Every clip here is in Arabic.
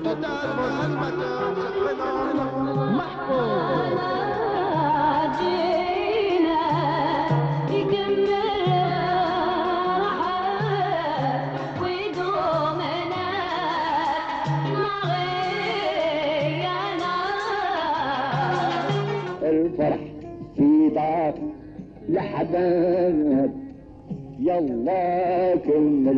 total, votre animateur se prénomme Mahfouz. الفرح في دار لحباب يلا كمل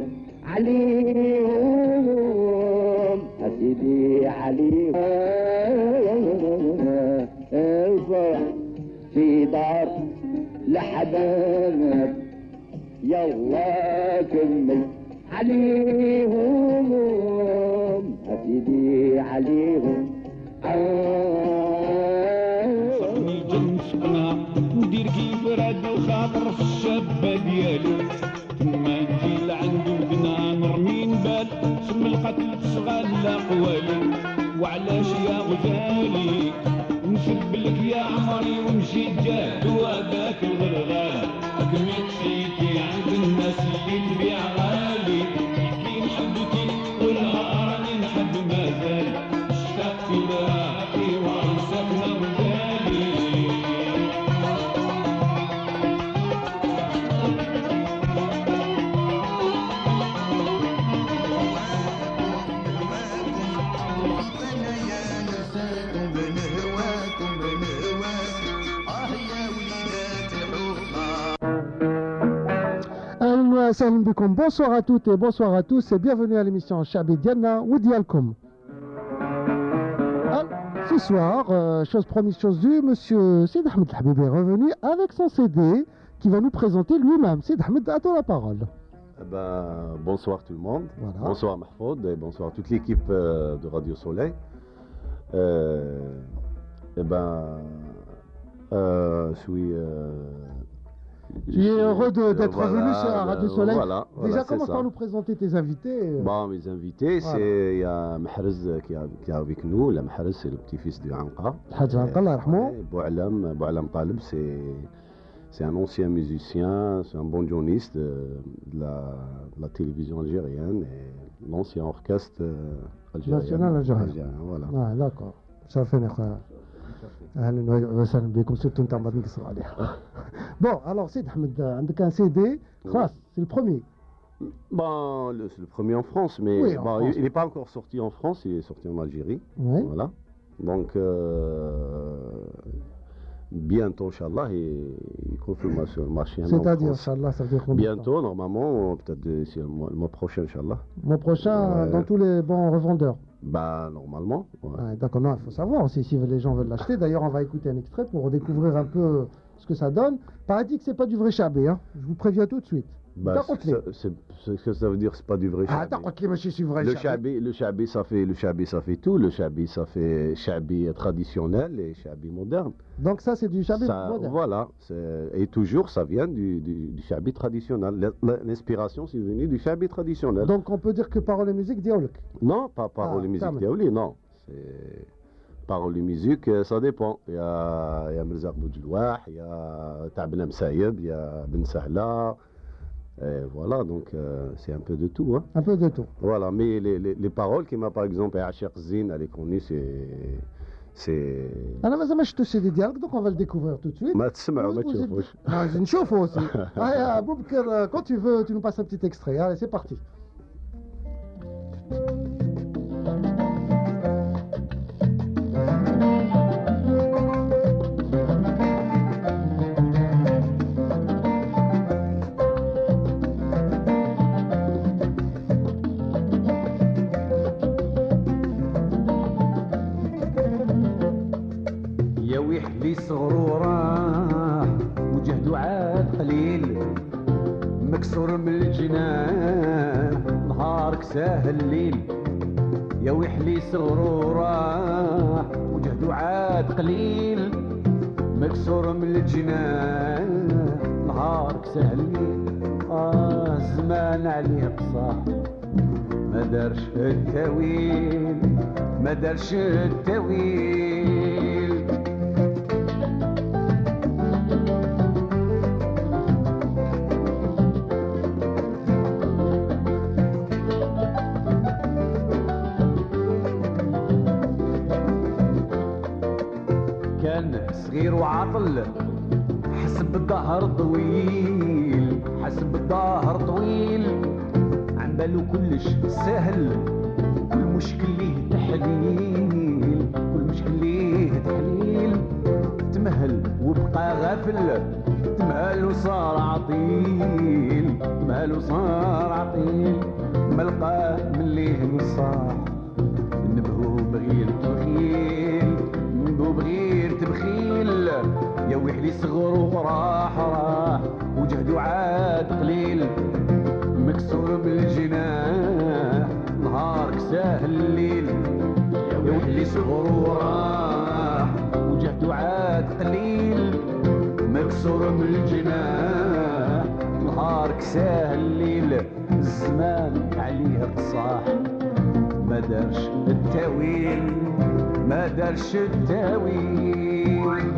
عليهم أسيدي عليهم الفرح في دار لحباب يلا كمل عليهم أسيدي عليهم صرني جنس انا ندير كيف راد الخاطر في الشابة ديالي تما نجي لعندو بنا نرمي نبال سم القتل تشغل اقوالي وعلاش يا غزالي نسب لك يا عمري ونمشي جاد وهذاك الغرغال كميت سيدي عند الناس اللي تبيع غالي كي نحبك ولا راني نحب مازال اشتقت لها وانساكنا وبالي Salam alaikum, bonsoir à toutes et bonsoir à tous et bienvenue à l'émission Chabi Diana Woudialkom. Ce soir, chose promise, chose due, monsieur Sid Ahmed Habib est revenu avec son CD qui va nous présenter lui-même. Sid Ahmed, à toi la parole. Bonsoir tout le monde, Voilà. Bonsoir Mahfoud et bonsoir toute l'équipe de Radio Soleil. Je suis... Tu es heureux d'être revenu sur Radio Soleil. Voilà, Déjà, c'est commence ça. par nous présenter tes invités. Mes invités, Voilà. il y a Mahrez qui est avec nous. La Mahrez, c'est le petit-fils de Anqa. Hadj Anqa, Allah yarhamou. Boualam Talib, c'est un ancien musicien, c'est un banjoniste de la télévision algérienne et l'ancien orchestre algérien. National algérien. Voilà. Ah, d'accord. شرفنا يا اخويا اهلا وسهلا بكم سيرتو انت بعد نقصر عليها. Bon, alors Sid Ahmed, عندك un CD خلاص, c'est le premier. C'est le premier en France, mais Oui, en France. il n'est pas encore sorti en France, il est sorti en Algérie. Oui. Voilà. Donc, bientôt, Inch'Allah, il confirme sur le marché. C'est-à-dire, Inch'Allah, ça veut dire combien de temps? Bientôt, normalement, peut-être d'ici le mois prochain, Inch'Allah. Le mois prochain, Ouais. dans tous les bons revendeurs. Normalement. Ouais. Ouais, d'accord, non, il faut savoir aussi si les gens veulent l'acheter. D'ailleurs, on va écouter un extrait pour découvrir un peu ce que ça donne. Paraît-il que c'est pas du vrai chabé, hein. Je vous préviens tout de suite. Ce que ça veut dire, c'est pas du vrai Ah, chabé. d'accord, monsieur, c'est vrai Le chabé. chabé, ça fait tout. Le chabé, ça fait chabé traditionnel et chabé moderne. Donc ça, c'est du chabé Ça, moderne. voilà, et toujours ça vient du chabé traditionnel. L'inspiration, c'est venu du chabé traditionnel. Donc on peut dire que parole et musique, diaolek. Non, pas parole et musique quand même. diaouli, non. C'est parole et musique, ça dépend. Il y a Mirzaq Boudjlouah, il y a Ta'bna Msaïeb, il y a Ben Sahla. Et voilà, donc c'est un peu de tout. Hein. Un peu de tout. Voilà, mais les paroles qui m'a par exemple Achir Zine, elle est connue, c'est. Alors, mais je te sais des dialogues, donc on va le découvrir tout de suite. ما تسمعوا ما تشوفوش. Ah, je ne chauffe aussi. Ah, Boubker, quand tu veux, tu nous passes un petit extrait. Allez, c'est parti. يا ويحلي صغروراه وجهدو عاد قليل مكسور من الجنان نهارك ساهل الليل يا ويحلي صغروراه وجهدو عاد قليل مكسور من الجنان نهارك ساهل الليل زمان عليه قصاح ما دارش التاويل ما دارش التاويل كان صغير وعاطل حسب الظهر طويل حسب الظهر طويل عن بالو كلش سهل كل مشكل ليه تحليل كل مشكل ليه تحليل تمهل وبقى غافل تمهل وصار عطيل تمهل وصار عطيل ملقى من ليه نصاح نبهو بغير تبخيل نبهو بغير تبخيل يا ويحلي صغر وراح وجهدو عاد قليل مكسور بالجناح نهارك ساهل الليل يا ويحلي صغر وراح وجهدو عاد قليل مكسور بالجناح نهارك ساهل الليل الزمان عليه قصاح ما دارش التاويل ما دارش التاويل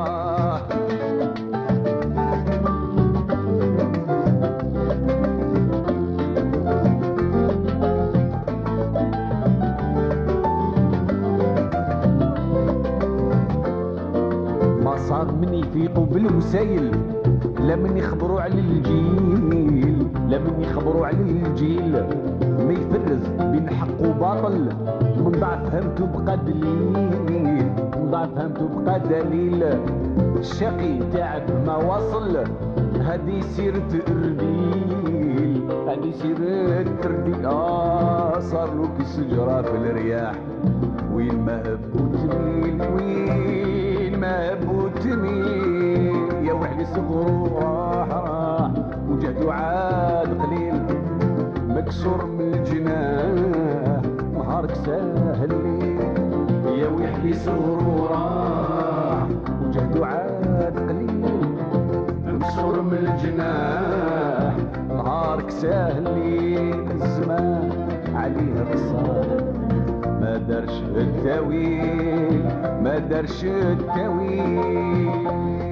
ما صار من يفيقوا بالوسايل لا من يخبروا على الجيل لا من يخبروا على الجيل ما يفرز بين حق وباطل من ضعف فهمته بقى دليل من ضعف فهمته بقى دليل الشقي تعب ما وصل هادي سيرة الرديل هادي سيرة الرديل صار له كالشجرة في الرياح وين ما هبو تميل وين ما هبو تميل يا وحدي صغرو راح وجهدو عاد قليل مكسور من الجناح نهارك ساهل يا ويحلي صغرو راح وجهدو عاد قليل مكسور من الجناح نهارك ساهل الزمان عليه قصار ما دارش التاويل ما دارش التاويل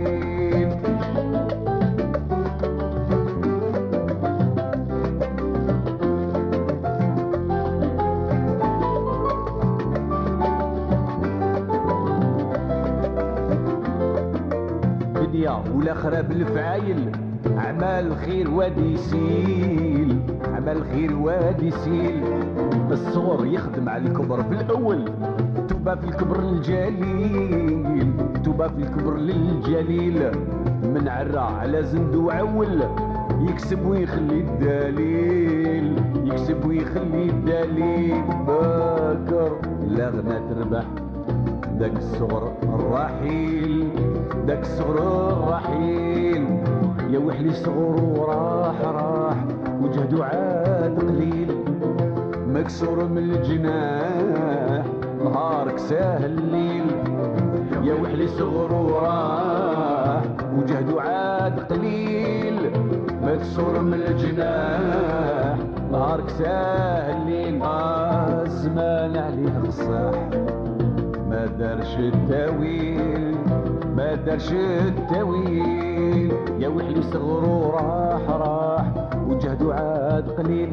ولا خراب الفعايل عمال الخير وادي يسيل عمال الخير وادي يسيل الصغر يخدم على الكبر في الاول توبه في الكبر للجليل توبه في الكبر للجليل من عرى على زند وعول يكسب ويخلي الدليل يكسب ويخلي الدليل باكر لا غنى تربح داك الصغر الرحيل داك الصغر الرحيل يا وحلي صغر وراح وجهدو عاد قليل مكسور من الجناح نهارك ساهل الليل يا وحلي صغر وراح وجهدو عاد قليل مكسور من الجناح نهارك ساهل الليل الزمان عليه الصاح ما دارش التاويل ما دارش التاويل يا وحلي صغرو راح وجهدو عاد قليل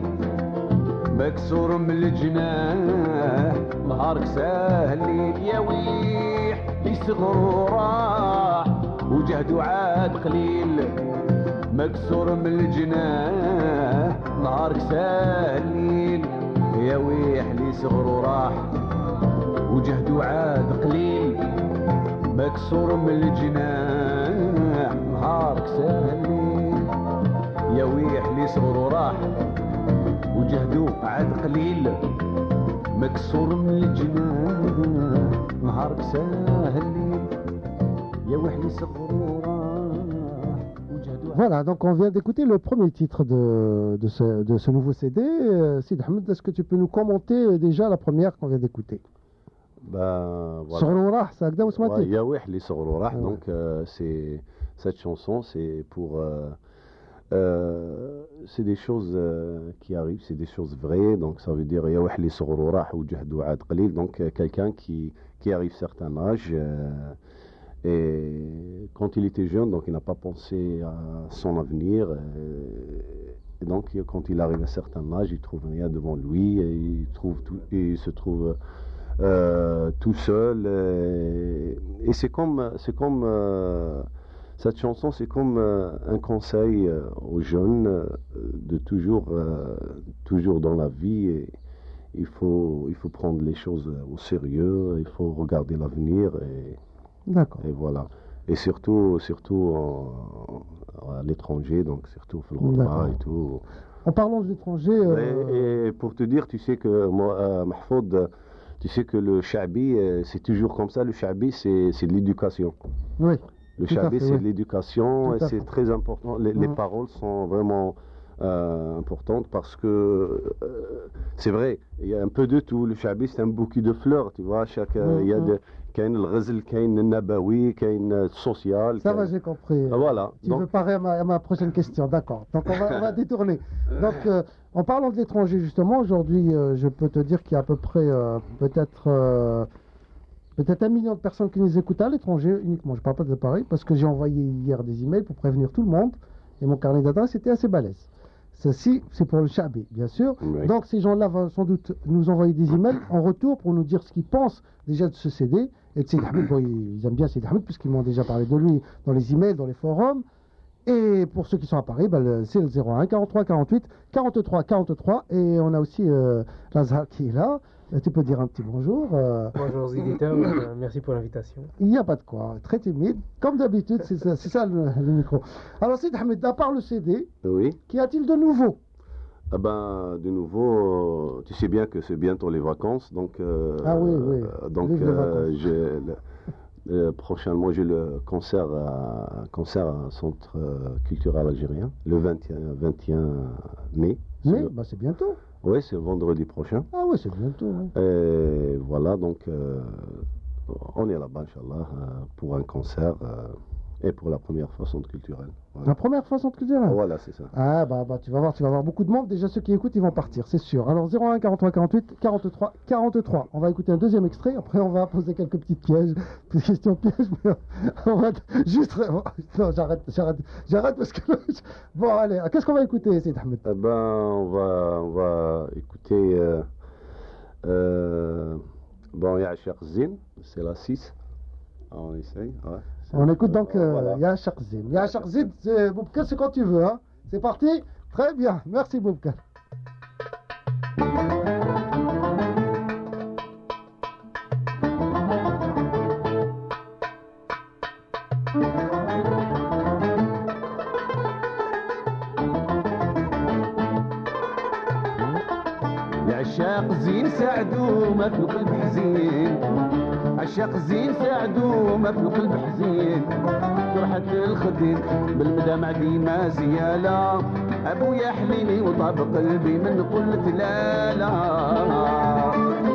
مكسور من الجناح نهارك ساهل يا وحلي صغرو راح وجهدو عاد قليل مكسور من الجناح نهارك ساهل يا وحلي صغرو راح وجهدو عاد قليل مكسور من الجناح نهارك ساهل يا ويحلي صغرو راح وجهدو عاد قليل مكسور من الجناح نهارك ساهل يا ويحلي صغرو راح وجهدو. Voilà, donc on vient d'écouter le premier titre de ce nouveau CD. Sid Ahmed, est-ce que tu peux nous commenter déjà la première qu'on vient d'écouter? Voilà. Ouais, Yawehli Sororah, donc cette chanson, c'est pour c'est des choses qui arrivent, c'est des choses vraies, donc ça veut dire Yawehli Sororah ou Jahdu Ad Qalil, donc quelqu'un qui arrive à un certain âge et quand il était jeune, donc il n'a pas pensé à son avenir et donc quand il arrive à un certain âge, il trouve rien devant lui et il se trouve tout seul. Et cette chanson, c'est comme un conseil aux jeunes de toujours dans la vie. Et il faut prendre les choses au sérieux, il faut regarder l'avenir D'accord. et voilà. Et surtout à l'étranger, donc surtout au Flouta et tout. En parlant de l'étranger... Et pour te dire, tu sais que moi, Mahfoud, tu sais que le Chabi, c'est toujours comme ça. Le Chabi, c'est de l'éducation. Oui. Le Tout à Chabi, fait, c'est oui. de l'éducation Tout et à c'est fait. très important. Les paroles sont vraiment importantes parce que c'est vrai, il y a un peu de tout. Le Chabi, c'est un bouquet de fleurs, tu vois. Il y a كاين الغزل, كاين النبوي, كاين السوسيال. Ça va, j'ai compris. Voilà. Tu veux parer à ma prochaine question, d'accord. Donc on va détourner. Donc en parlant de l'étranger justement, aujourd'hui je peux te dire qu'il y a à peu près peut-être 1 million de personnes qui nous écoutent à l'étranger uniquement. Je ne parle pas de Paris parce que j'ai envoyé hier des emails pour prévenir tout le monde et mon carnet d'adresse était assez balèze. Ceci, c'est pour le Chabi, bien sûr. Oui. Donc ces gens-là vont sans doute nous envoyer des emails en retour pour nous dire ce qu'ils pensent déjà de ce CD. Et de Seydi Ahmed, bon, ils aiment bien Seydi Ahmed puisqu'ils m'ont déjà parlé de lui dans les emails, dans les forums. Et pour ceux qui sont à Paris, c'est le 01 43 48 43 43. Et on a aussi Lazhar qui est là. Tu peux dire un petit bonjour. Bonjour aux éditeurs, merci pour l'invitation. Il n'y a pas de quoi, très timide. Comme d'habitude, c'est ça le micro. Alors Seydi Ahmed, à part le CD, Oui. qu'y a-t-il de nouveau? Ah ben, de nouveau, tu sais bien que c'est bientôt les vacances, donc. Ah oui, oui. Donc, Vive les vacances. prochainement, j'ai le concert à Centre culturel algérien, le 21 mai. Mais c'est bientôt. Oui, c'est vendredi prochain. Ah oui, c'est bientôt. Oui. Et voilà, donc, on est là-bas, Inch'Allah, pour un concert et pour la première fois Centre culturel. Voilà. La première fois Centre culturel. Voilà, c'est ça. Ah bah tu vas voir beaucoup de monde. Déjà ceux qui écoutent, ils vont partir, c'est sûr. Alors 01 43 48 43 43. On va écouter un deuxième extrait. Après on va poser quelques petites pièges, petites questions pièges. Mais on va juste. Non, j'arrête parce que. Bon allez, qu'est-ce qu'on va écouter, Seydi Ahmed? Eh ben, on va écouter. Bon, Ya Cheikh Zin, c'est la 6. On essaye, ouais. On écoute donc Voilà. Ya Cheikh Zin. Ya Cheikh Zin, Boubka, c'est quand tu veux. Hein. C'est parti. Très bien. Merci Boubka. يا عشاق زين ساعدو ما في القلب حزين عشاق زين ساعدو ما في القلب حزين فرحة الخدين بالمدامع ديما زيالة ابويا حليلي وطاب قلبي من قلت لا لا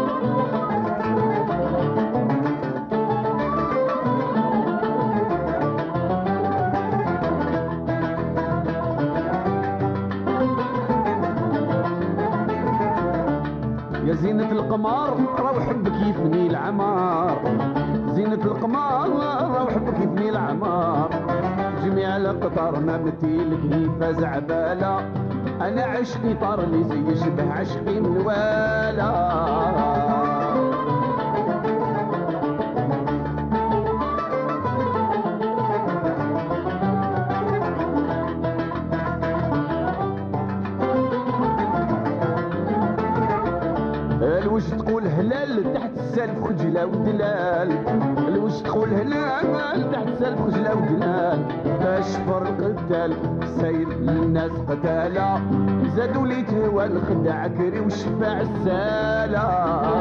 يا زينة القمر راهو حبك يفني العمار زينة القمر راهو حبك يفني العمار جميع القطار ما بتيلك هيفا زعبالة انا عشقي طار لي زي شبه عشقي من والا الوش تقول هلال تحت السلف خجلة ودلال الوش تقول هلال تحت السلف خجلة ودلال اشفر القتال سير للناس قتالة زادوا لي تهوى الخدع كري وشفاع السالة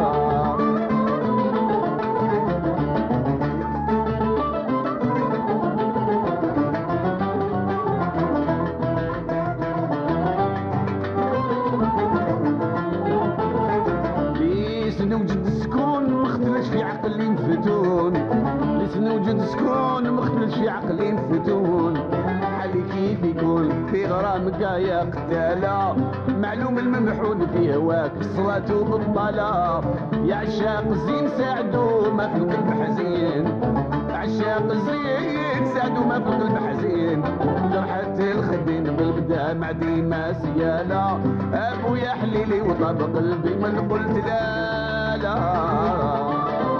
نوجد سكون مختلش في عقلي مفتون ليس نوجد سكون مختلش في عقلي مفتون حالي كيف يكون في غرامك يا قتالة معلوم الممحون في هواك الصلاة وبالطلاة يا عشاق زين ساعدو ما في القلب حزين عشاق زين ساعدو ما في القلب حزين جرحت الخدين بالبدامع ديما سيالة ابويا حليلي وطاب قلبي من قلت لا العلا.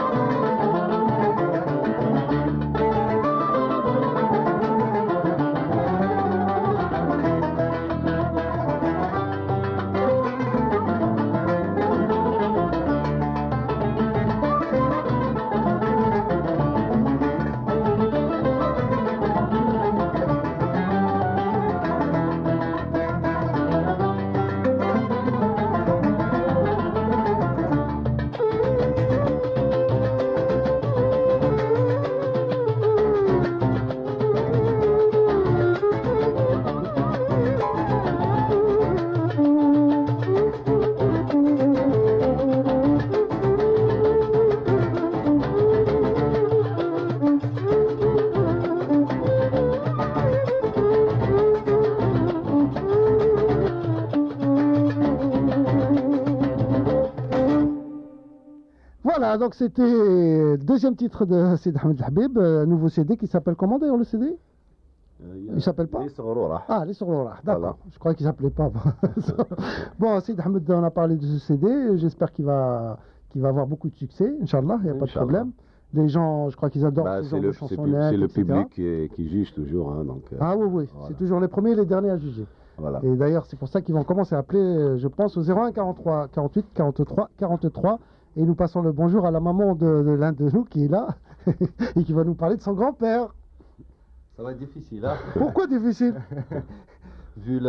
Voilà, donc c'était le deuxième titre de Sidi Ahmed Habib, nouveau CD qui s'appelle comment d'ailleurs le CD? Il s'appelle pas? Les Sorora. Ah, les Sorora, d'accord. Voilà. Je croyais qu'il s'appelait pas. Bon, Sidi Ahmed, on a parlé de ce CD, j'espère qu'il va avoir beaucoup de succès, Inch'Allah, il n'y a pas de Inch'Allah. problème. Les gens, je crois qu'ils adorent Bah, ce c'est genre de le chansonnettes, etc. public qui juge toujours. Hein, donc, Ah oui, oui, voilà. c'est toujours les premiers et les derniers à juger. Voilà. Et d'ailleurs, c'est pour ça qu'ils vont commencer à appeler, je pense, au 01 43 48 43 43. Et nous passons le bonjour à la maman de l'un de nous qui est là et qui va nous parler de son grand-père. Ça va être difficile, hein. Pourquoi difficile? vu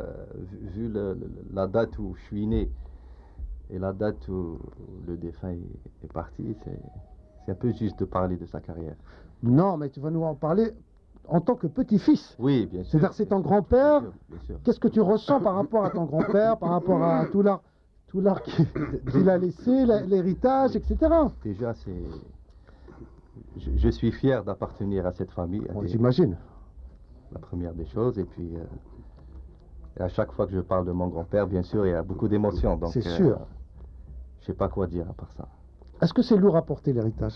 la date où je suis né et la date où le défunt est parti, c'est un peu juste de parler de sa carrière. Non, mais tu vas nous en parler en tant que petit-fils. Oui, bien sûr. C'est-à-dire c'est ton bien sûr, grand-père. bien sûr. Qu'est-ce que tu ressens par rapport à ton grand-père, par rapport à tout l'art qu'il a laissé, l'héritage, etc. Déjà, je suis fier d'appartenir à cette famille. Bon, Et j'imagine. la première des choses. Et puis, à chaque fois que je parle de mon grand-père, bien sûr, il y a beaucoup d'émotions. Donc, C'est sûr. Je sais pas quoi dire à part ça. Est-ce que c'est lourd à porter l'héritage?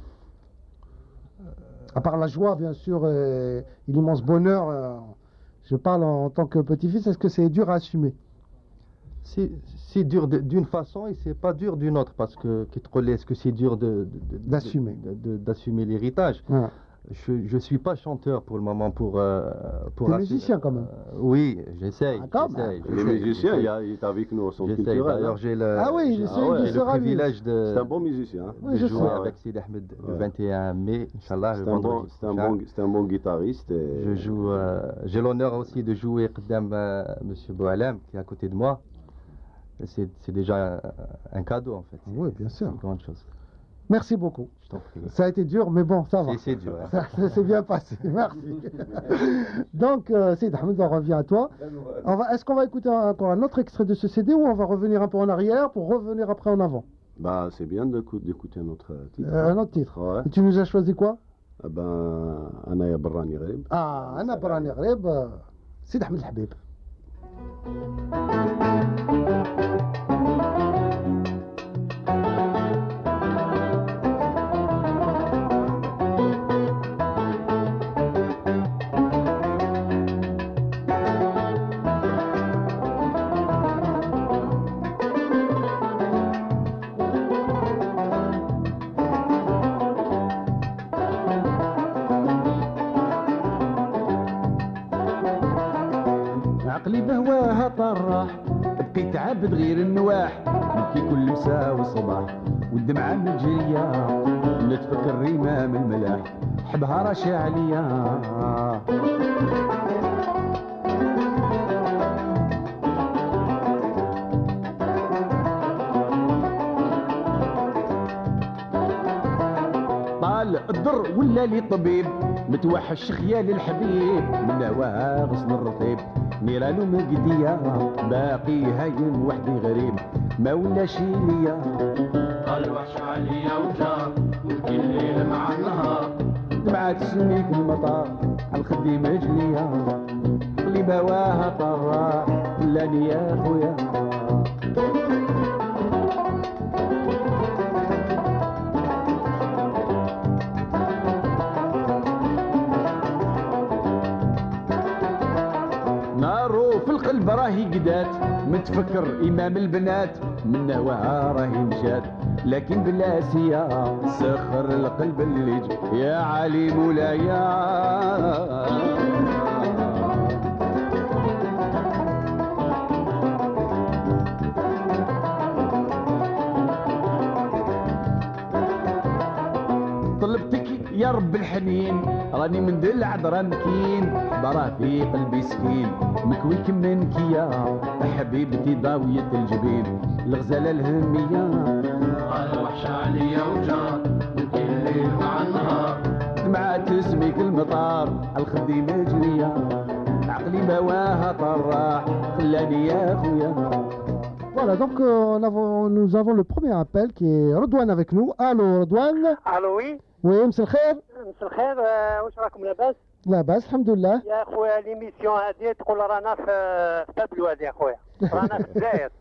À part la joie, bien sûr, et l'immense bonheur, je parle en tant que petit-fils, est-ce que c'est dur à assumer? C'est dur d'une façon et c'est pas dur d'une autre parce que est-ce que c'est dur D'assumer. d'assumer l'héritage. Voilà. Je suis pas chanteur pour le moment pour T'es musicien quand même. Oui, j'essaye. Ah, quand même. j'essaye, Les j'essaye, musiciens, j'essaye. il est avec nous au centre J'essaye. culturel. D'ailleurs, hein. j'ai le, Ah oui, j'ai- j'essaye, j'ai il le sera lui. privilège C'est un bon musicien. Hein. Oui, de je jouer sais. avec Sidi Ahmed le Ouais. 21 mai, Inch'Allah, le C'est un bon, vendredi prochain. c'est un bon guitariste. Et... Je joue, j'ai l'honneur aussi de jouer Qdam Monsieur Boualem qui est à côté de moi. Et c'est déjà un cadeau en fait. Oui, bien sûr. C'est une grande chose. Merci beaucoup. Je t'en prie. Ça a été dur, mais bon, ça va. C'est dur. Hein. Ça s'est bien passé, merci. Donc, Sidi Ahmed, on revient à toi. Est-ce qu'on va écouter encore un autre extrait de ce CD ou on va revenir un peu en arrière pour revenir après en avant? Bah, c'est bien d'écouter un autre titre. Un autre titre. Ouais. Et tu nous as choisi quoi? Ah ben, Anaya Barrani Ghrib. Ah, Anna Barani Ghrib, Sidi Ahmed Habib. عقلي بهواها طراح بقيت عابد غير النواح نبكي كل مساء وصباح والدمعة مجرية نتفكر رمام الملاح حبها رشا عليا طال الضر ولا لي طبيب متوحش خيال الحبيب من هواها غصن الرطيب نيرانو مقدية باقي هايم وحدي غريب ما ولا شي ليا قال وحش عليا وجار ونبكي الليل مع النهار دمعة تسني في المطار عالخدي مجلية اللي بواها طراح لاني يا خويا نارو في القلب راهي قدات متفكر امام البنات من نواها راهي مشات لكن بلا سيا سخر القلب اللي يا علي مولايا. طلبتك يا رب الحنين راني من دل عذرا مكين برا في قلبي سكين مكويك منك يا حبيبتي ضاوية الجبين الغزالة الهمية وحشة عليا وجار وكل الليل مع النهار دمعة تسميك المطار الخدي مجرية عقلي بواها طراح خلاني يا خويا. Voilà, donc nous avons le premier appel qui est Redouane avec nous. Allô Redouane. الو وي Oui, مساء الخير. مساء الخير. واش راكم لاباس؟ لاباس الحمد لله. يا خويا ليميسيون هذه تقول رانا في باب الواد يا خويا رانا في الجزائر.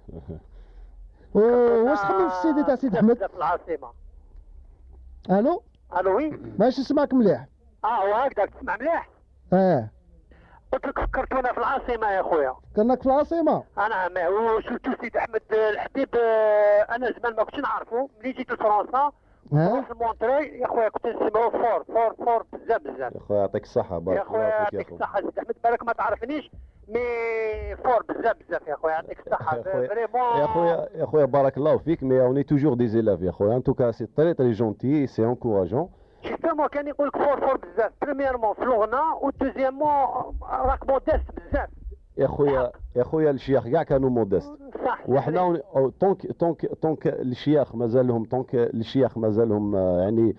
واش تخمم في السيدي تاع سيد احمد؟ في العاصمه. الو. الو وي. ماشي نسمعك مليح. وهكذاك تسمع مليح؟ قلت لك فكرتونا في العاصمه يا خويا. كانك في العاصمه؟ انا وشفتو سيد احمد الحبيب. انا زمان ما كنتش نعرفو ملي جيت لفرنسا في مونتري يا خويا كنت نسمعو فور بزاف يا خويا يعطيك الصحة بارك يا خويا يعطيك الصحة سيد احمد بالك ما تعرفنيش مي فور بزاف يا خويا يعطيك الصحة فريمون. يا خويا بارك الله فيك مي اوني توجور دي زيلاف يا خويا ان توكا سي تري جونتي سي انكوراجون. جوستومون كان يقول لك فور بزاف بريميرمون في الغنى ودوزيامون راك موديست بزاف. يا خويا الشيخ كاع كانوا مودست صح وحنا طونك الشيخ مازالهم يعني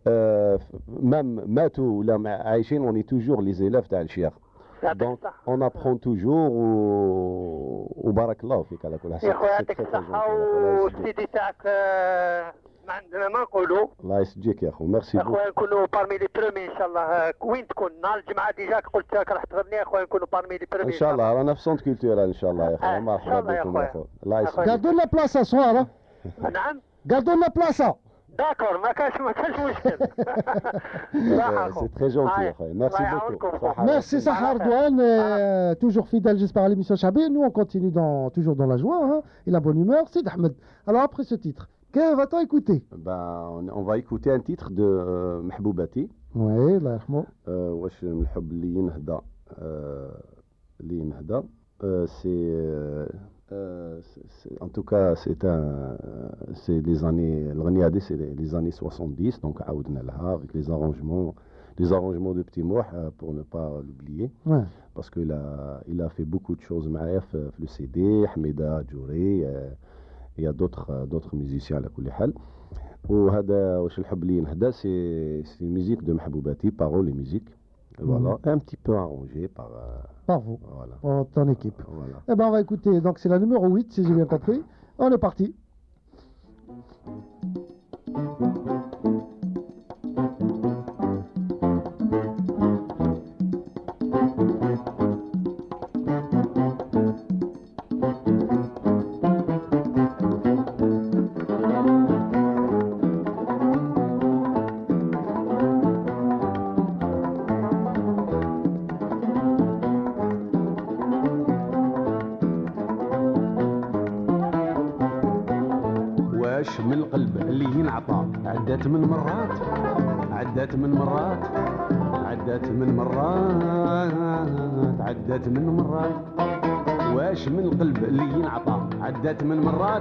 ماتوا ولا عايشين وني توجور لي زيلاف تاع الشيخ دونك اون ابخون توجور وبارك الله فيك على كل حال. يا خويا يعطيك الصحة والسيدي تاعك ما عندنا ما نقولوا. الله يسجيك يا خو ميرسي بوك. اخويا نكونوا بارمي لي برومي ان شاء الله. وين تكون نهار الجمعه ديجاك قلت لك راح تغني اخويا نكونوا بارمي لي برومي ان شاء الله. رانا في سونت كولتورال ان شاء الله يا خويا. مرحبا بكم يا خو. الله يسلمك. قادوا لنا بلاصه صواره. نعم قادوا لنا بلاصه. داكور ما كانش مشكل. سي تري جونتي يا خويا ميرسي بوكو. Merci Sahar Douane, toujours fidèle j'espère à l'émission Chabé. Nous on continue toujours dans la joie et la bonne humeur. Sid Ahmed. Alors après ce titre, que va-t-on écouter? On va écouter un titre de Mahboubati. Oui, Allah yarhamou. واش من الحب اللي ينهدى en tout cas c'est les années الغنية هذه c'est les années 70 donc عاودنا لها avec les arrangements de Petit Mouh pour ne pas l'oublier. Ouais. Parce que il a fait beaucoup de choses معايا في le CD Hamida Djouri. Il y a d'autres musiciens على كل حال. وهذا واش الحب اللي ينهدى c'est une musique de Mahboubati, paroles et musique. Voilà, un petit peu arrangé par vous, voilà. Par ton équipe. Voilà. Eh ben on va écouter, donc c'est la numéro 8 si j'ai bien compris. On est parti. من القلب اللي ينعطى عدات من مرات واش من القلب اللي ينعطى عدات من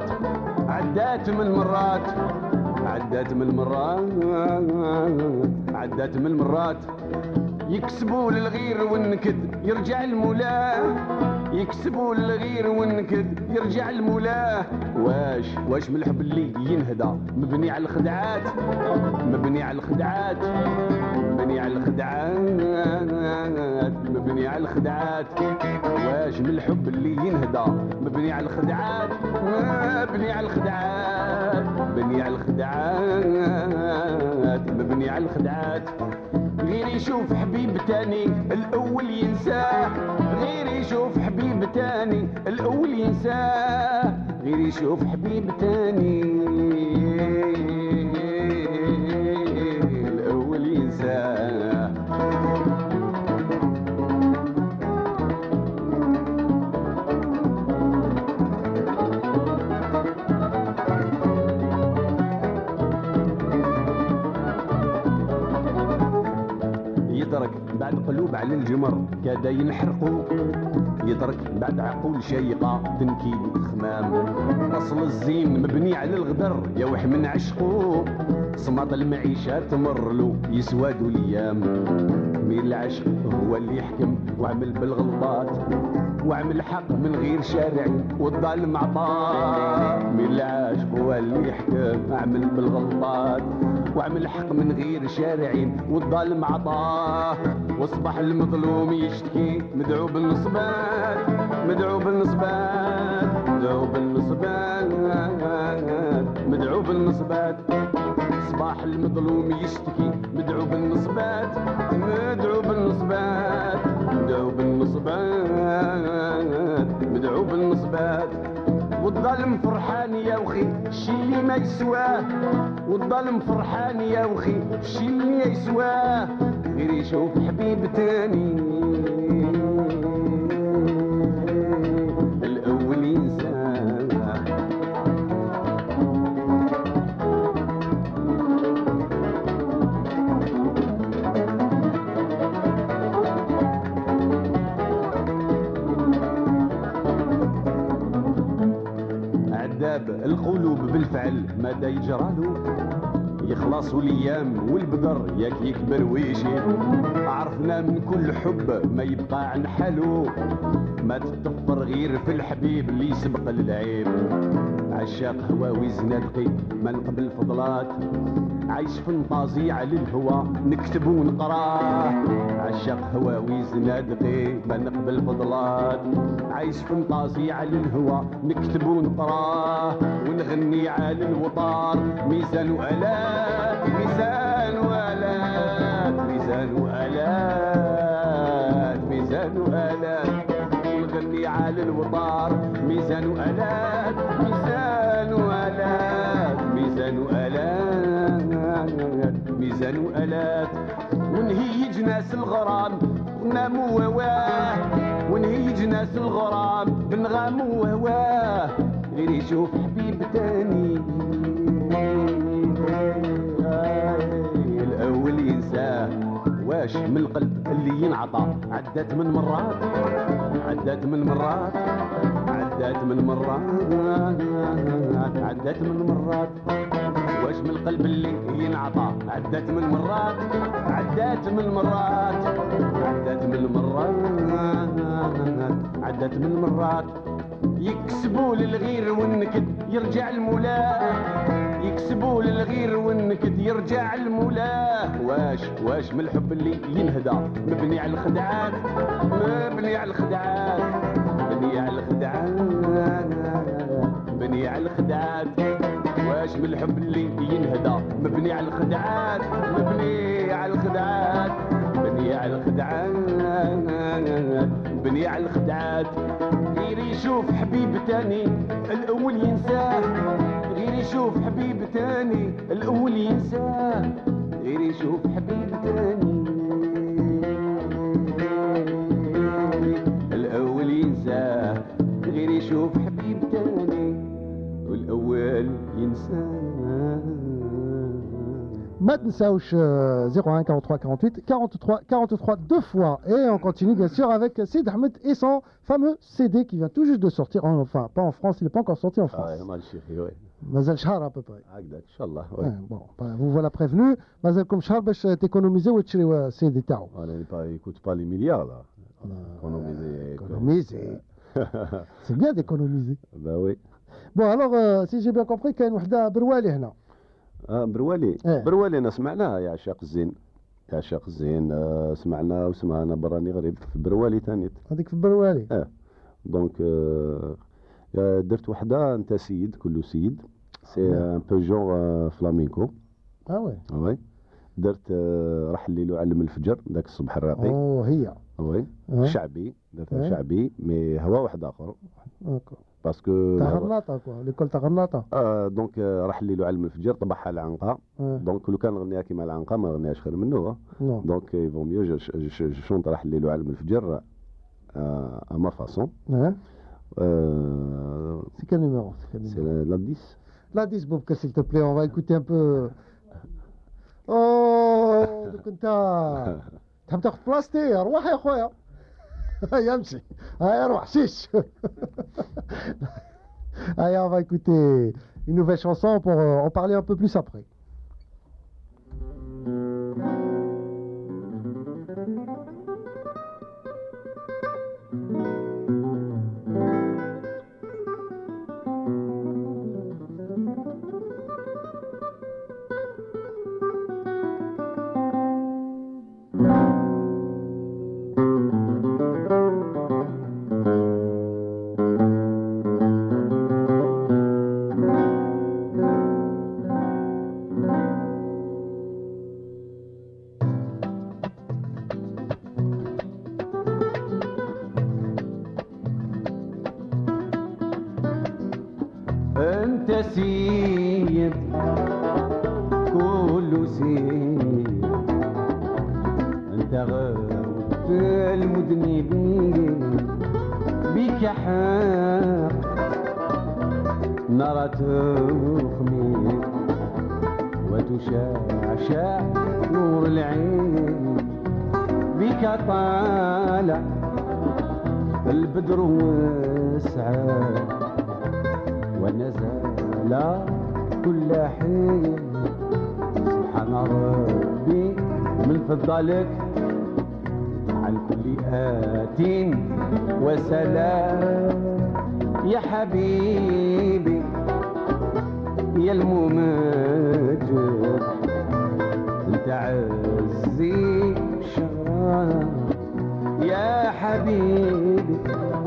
مرات يكسبوا للغير والنكد يرجع المولاه واش من الحب اللي ينهدى مبني على الخدعات واش من الحب اللي ينهدى مبني على الخدعات غير يشوف حبيب تاني الأول ينساه غير يشوف حبيب تاني الأول ينساه بعد قلوب على الجمر كاد ينحرقوا يترك بعد عقول شيقة تنكيد خمام وصل الزين مبني على الغدر يا وح من عشقو صماد المعيشة تمر له يسوادوا الايام مير العشق هو اللي يحكم وعمل بالغلطات وعمل حق من غير شارع والظالم عطاه مير العاشق هو اللي يحكم عمل بالغلطات وعمل حق من غير شارعين والظالم عطاه واصبح المظلوم يشتكي مدعو بالنصبات مدعو بالنصبات مدعو بالنصبات مدعو بالنصبات صباح المظلوم يشتكي مدعو بالنصبات مدعو بالنصبات مدعو بالنصبات مدعو بالنصبات والظالم فرحان يا وخي الشي اللي ما يسواه والظالم فرحان يا وخي الشي اللي ما يسواه غير يشوف حبيب تاني الاول ينساه عذاب القلوب بالفعل ماذا يجرالو يخلصوا الايام والبقر ياك يكبر ويشيب عرفنا من كل حب ما يبقى عن حالو ما تتطفر غير في الحبيب اللي يسبق العيب عشاق هواوي زنادقي ما نقبل فضلات عايش فانطازي على الهوى نكتب ونقراه عشاق هواوي زنادقي ما نقبل فضلات عايش فانطازي على الهوى نكتب ونقراه ونغني على الوطار ميزان وآلات ميزان وآلات ميزان وآلات ميزان وآلات ونغني على الوطار ميزان وآلات ميزان وآلات ميزان وآلات ميزان وآلات ونهيج ناس الغرام ناموا وهواه ونهيج ناس الغرام بنغاموا وهواه غير يشوف حبيب تاني الاول ينساه واش من القلب اللي ينعطى عدات من مرات عدات من مرات عدات من مرات عدات من مرات واش من القلب اللي ينعطى عدات من مرات عدات من مرات عدات من مرات عدات من مرات يكسبوا للغير والنكد يرجع المولاه يكسبوا للغير والنكد يرجع المولاه واش من الحب اللي ينهدى مبني على الخدعات مبني على الخدعات مبني على الخدعات مبني على الخدعات واش من الحب اللي ينهدى مبني على الخدعات مبني على الخدعات مبني على الخدعات مبني على الخدعات غير يشوف حبيب تاني الاول ينساه غير يشوف حبيب تاني الاول ينساه غير يشوف حبيب تاني الاول ينساه غير يشوف حبيب تاني والاول ينساه ما تنساوش 01 43 48 43 43 deux fois. Et on continue bien sûr avec Sid Ahmed et son fameux CD qui vient tout juste de sortir, enfin pas en France, il n'est pas encore sorti en France. Mazel Shahar à peu près. Bon, vous voilà prévenu. Mazel comme Shahar باش t'économiser ou تشري CD تاعو. Il n'écoute pas les milliards là. Économiser. C'est bien d'économiser. Bah oui. Bon alors si j'ai bien compris كاين وحده بروالي هنا. بروالي بروالي انا سمعناها يا عشاق الزين يا عشاق الزين سمعنا وسمعنا براني غريب في بروالي ثاني هذيك في بروالي دونك درت وحده انت سيد كله سيد سي ان بو جون فلامينكو وي درت راح الليل وعلم الفجر ذاك الصبح الراقي هي وي شعبي درتها شعبي مي هوا واحد اخر باسكو تاع غرناطه كوا ليكول تاع غرناطه دونك راح الليل وعلم الفجر طبعها العنقه دونك لو كان نغنيها كيما العنقه ما نغنيهاش خير منه دونك يفو ميو جو شونط راح الليل وعلم الفجر ا ما فاسون c'est quel numéro c'est la 10 la 10 Boubka s'il te plaît on va écouter un peu oh donc انت تحب تاخذ بلاصتي روح يا خويا. هيا امشي هيا روح شيش. Allez, on va écouter une nouvelle chanson pour en parler un peu plus après. انت سيد كل سيد، انت غاوت المذنبين، بك حق نرى تخمي وتشعشع نور العين، بك طالع البدر وسعى ونزل كل حين. سبحان ربي من فضلك عن كل آت وسلام، يا حبيبي يا الممجد، انت عزي شرف، يا حبيبي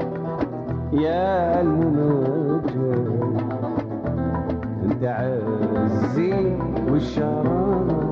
يا الممجد، انت عزي والشرف.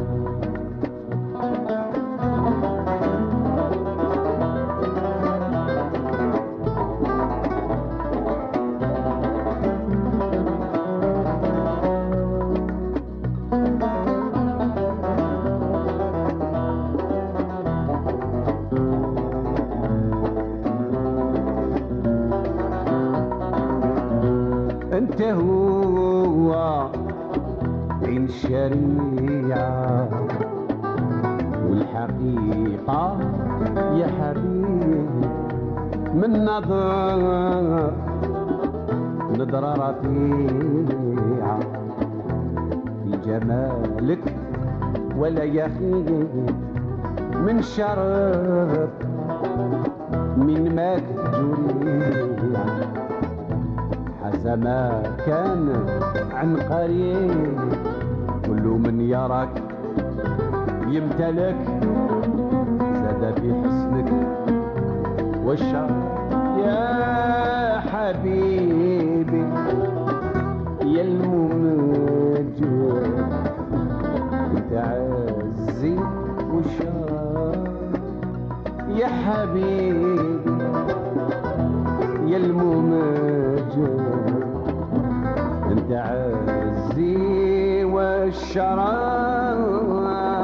انت هو عين الشريعة والحقيقة يا حبيبي، من نظر نظرة رفيعة في جمالك ولا يخيب، من شرف من مكجورية حزما كان عن قريب، كل من يراك يمتلك، زاد في حسنك والشرف، يا حبيبي يا الممجد، انت عزي والشرف، يا حبيبي يا الممجد، انت عزي والشرف.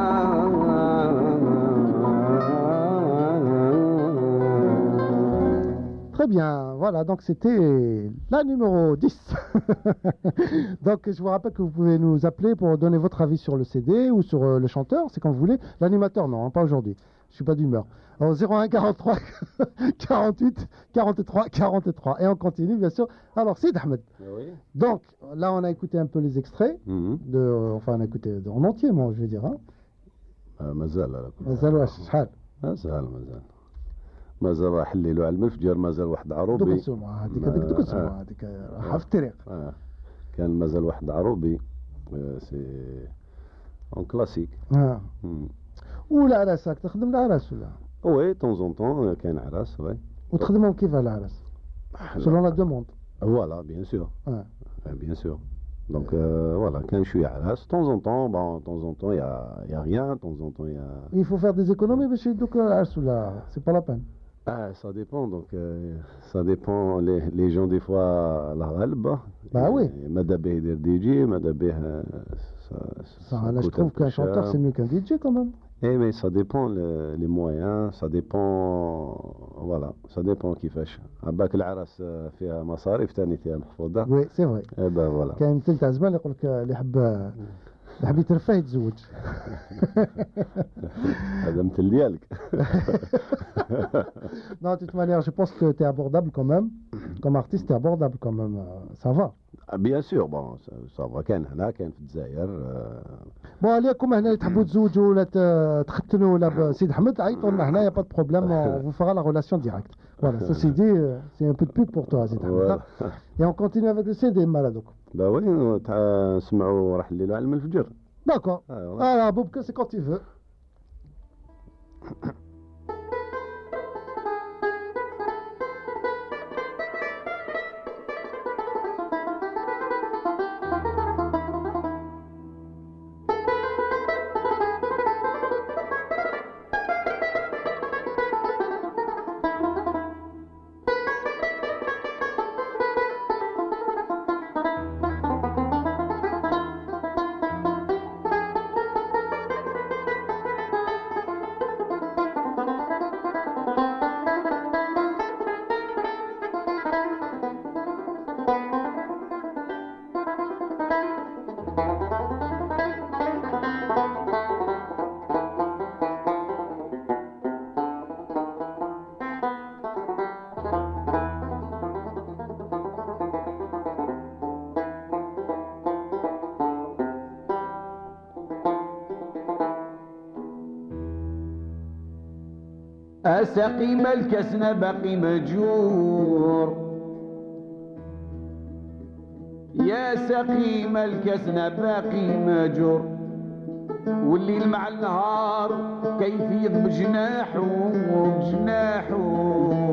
Très bien, voilà, donc c'était la numéro 10. Donc je vous rappelle que vous pouvez nous appeler pour donner votre avis sur le CD ou sur le chanteur, c'est quand vous voulez. L'animateur, non, hein, pas aujourd'hui, je suis pas d'humeur. Au 01 43 48 43 43. Et on continue, bien sûr. Alors, Sid Ahmed. Oui. Donc, là, on a écouté un peu les extraits. Enfin, on a écouté en entier, moi, je veux dire. Hein. مازال شحال مازال راح الليل على المفجر، مازال واحد عروبي. دوك السمعة هذيك هذيك راح في الطريق. كان مازال واحد عروبي سي اون كلاسيك. والعراس راك تخدم العراس ولا؟ وي طون طون كاين عراس وي. وتخدمهم كيف العراس؟ سولون لا دوموند. فوالا بيان سور. بيان سور. Donc voilà, quand je suis à Arras, de temps en temps, il y a rien, de temps en temps, il y a... Il faut faire des économies, mais chez Arras, c'est pas la peine. Ah, ça dépend, donc ça dépend, les gens des fois, la halba. Bah oui. Madabé des DJ, Madabé... Ça, là, je trouve qu'un chanteur, c'est mieux qu'un DJ quand même. Eh, mais ça dépend les moyens, ça dépend, voilà, ça dépend كيفاش. عباك العرس فيها مصاريف ثاني فيها محفوظة. Oui, c'est vrai. Eh ben voilà. كاين مثل تاع زمان يقول لك اللي يحب حبي ترفه يتزوج. هذا مثل ديالك. Non, de toute manière, je pense que tu es abordable quand même. Comme artiste, tu es abordable quand même. Ça va. بيان سور بون صافا كاين هنا كاين في الجزائر. بون عليكم هنا تحبوا تزوجوا ولا تختنوا ولا بسيد حمد عيطوا لنا هنا, y a pas de problème, on vous fera la relation directe. Voilà, ceci dit, c'est un peu de pub pour toi, Zid Hamid. Et on continue avec le CD Maladok. Bah oui, نسمعوا راح الليل علم الفجر. D'accord. Alors, Boubka, c'est quand tu veux. أسقيم الكسنة باقي مجور، يا سقيم الكسنة باقي مجور، والليل مع النهار كيف يضم جناحه بجناحه.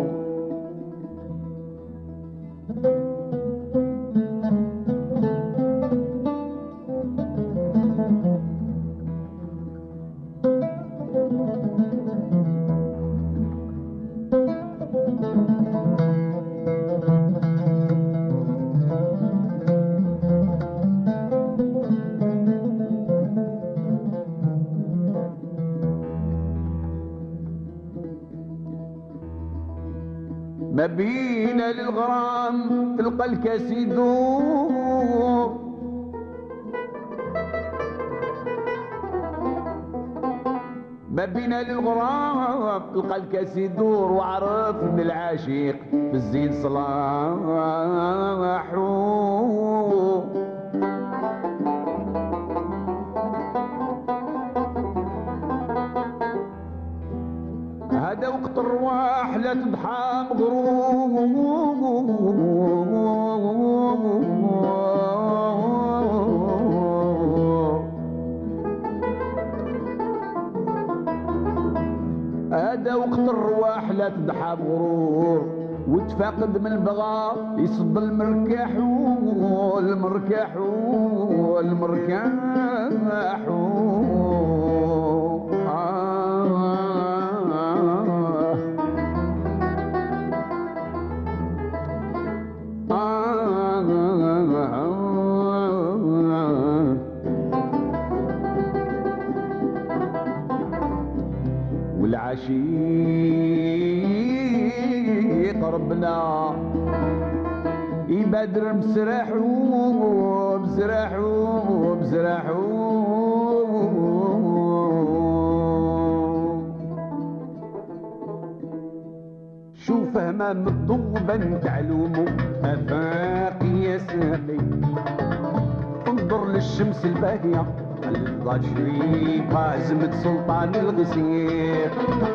ما بينا للغرام تلقى الكاس يدور، ما بينا للغرام تلقى الكاس يدور، وعرف من العاشق بالزين صلاحو. هذا وقت الرواح لا تضحى مغروم، هذا وقت الرواح لا تضحى بغرور، وتفاقد من البغا يصد المركاح المركاح المركاح. والعشيق ربنا يبادر بسراحو بسراحو بسراحو. شوف همام الضوبا تعلومو افاق يا ساقي، انظر للشمس الباهية الضاد شريفة زمت سلطان الغسير.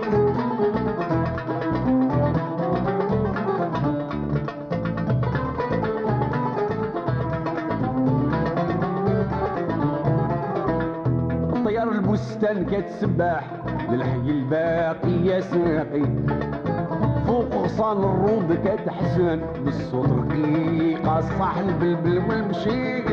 طيار البستان كتسباح للحي الباقي يا ساقي، فوق غصان الروض كتحسن بالصوت رقيقة صاح البلبل والمشيق.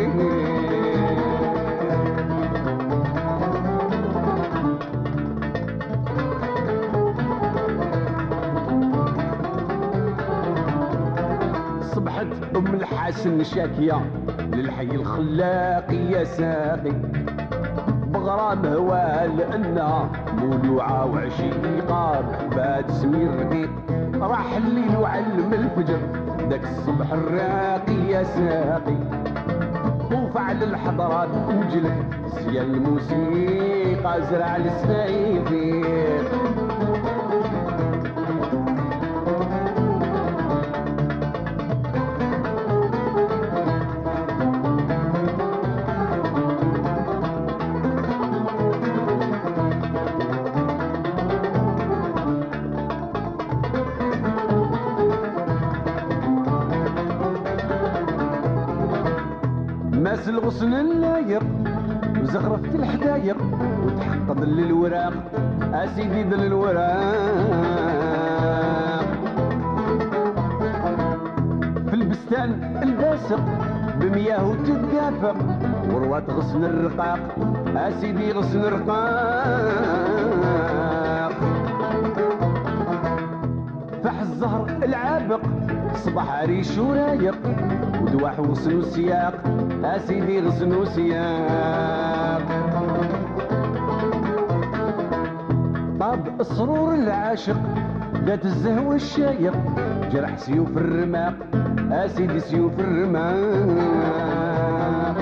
صبحت ام الحسن شاكية للحي الخلاقي يا ساقي، بغرام هواه لانها مولوعة وعشيقة بعد سمير رقيق. راح الليل وعلم الفجر داك الصبح الراقي يا ساقي، وفعل الحضرات وجلك زيان الموسيقى زرع السنايفير. ماس الغصن اللايق وزخرفت الحدايق وتحقد للوراق اسيدي ذل الوراق. في البستان الباسق بمياه وتتدافق وروات غصن الرقاق اسيدي غصن الرقاق. فح الزهر العابق صباح عريش ورايق ودواح وغصن وسياق اسيدي غصن وسياق. طاب السرور العاشق ذات الزهو الشايق جرح سيوف الرماق اسيدي سيوف الرماق.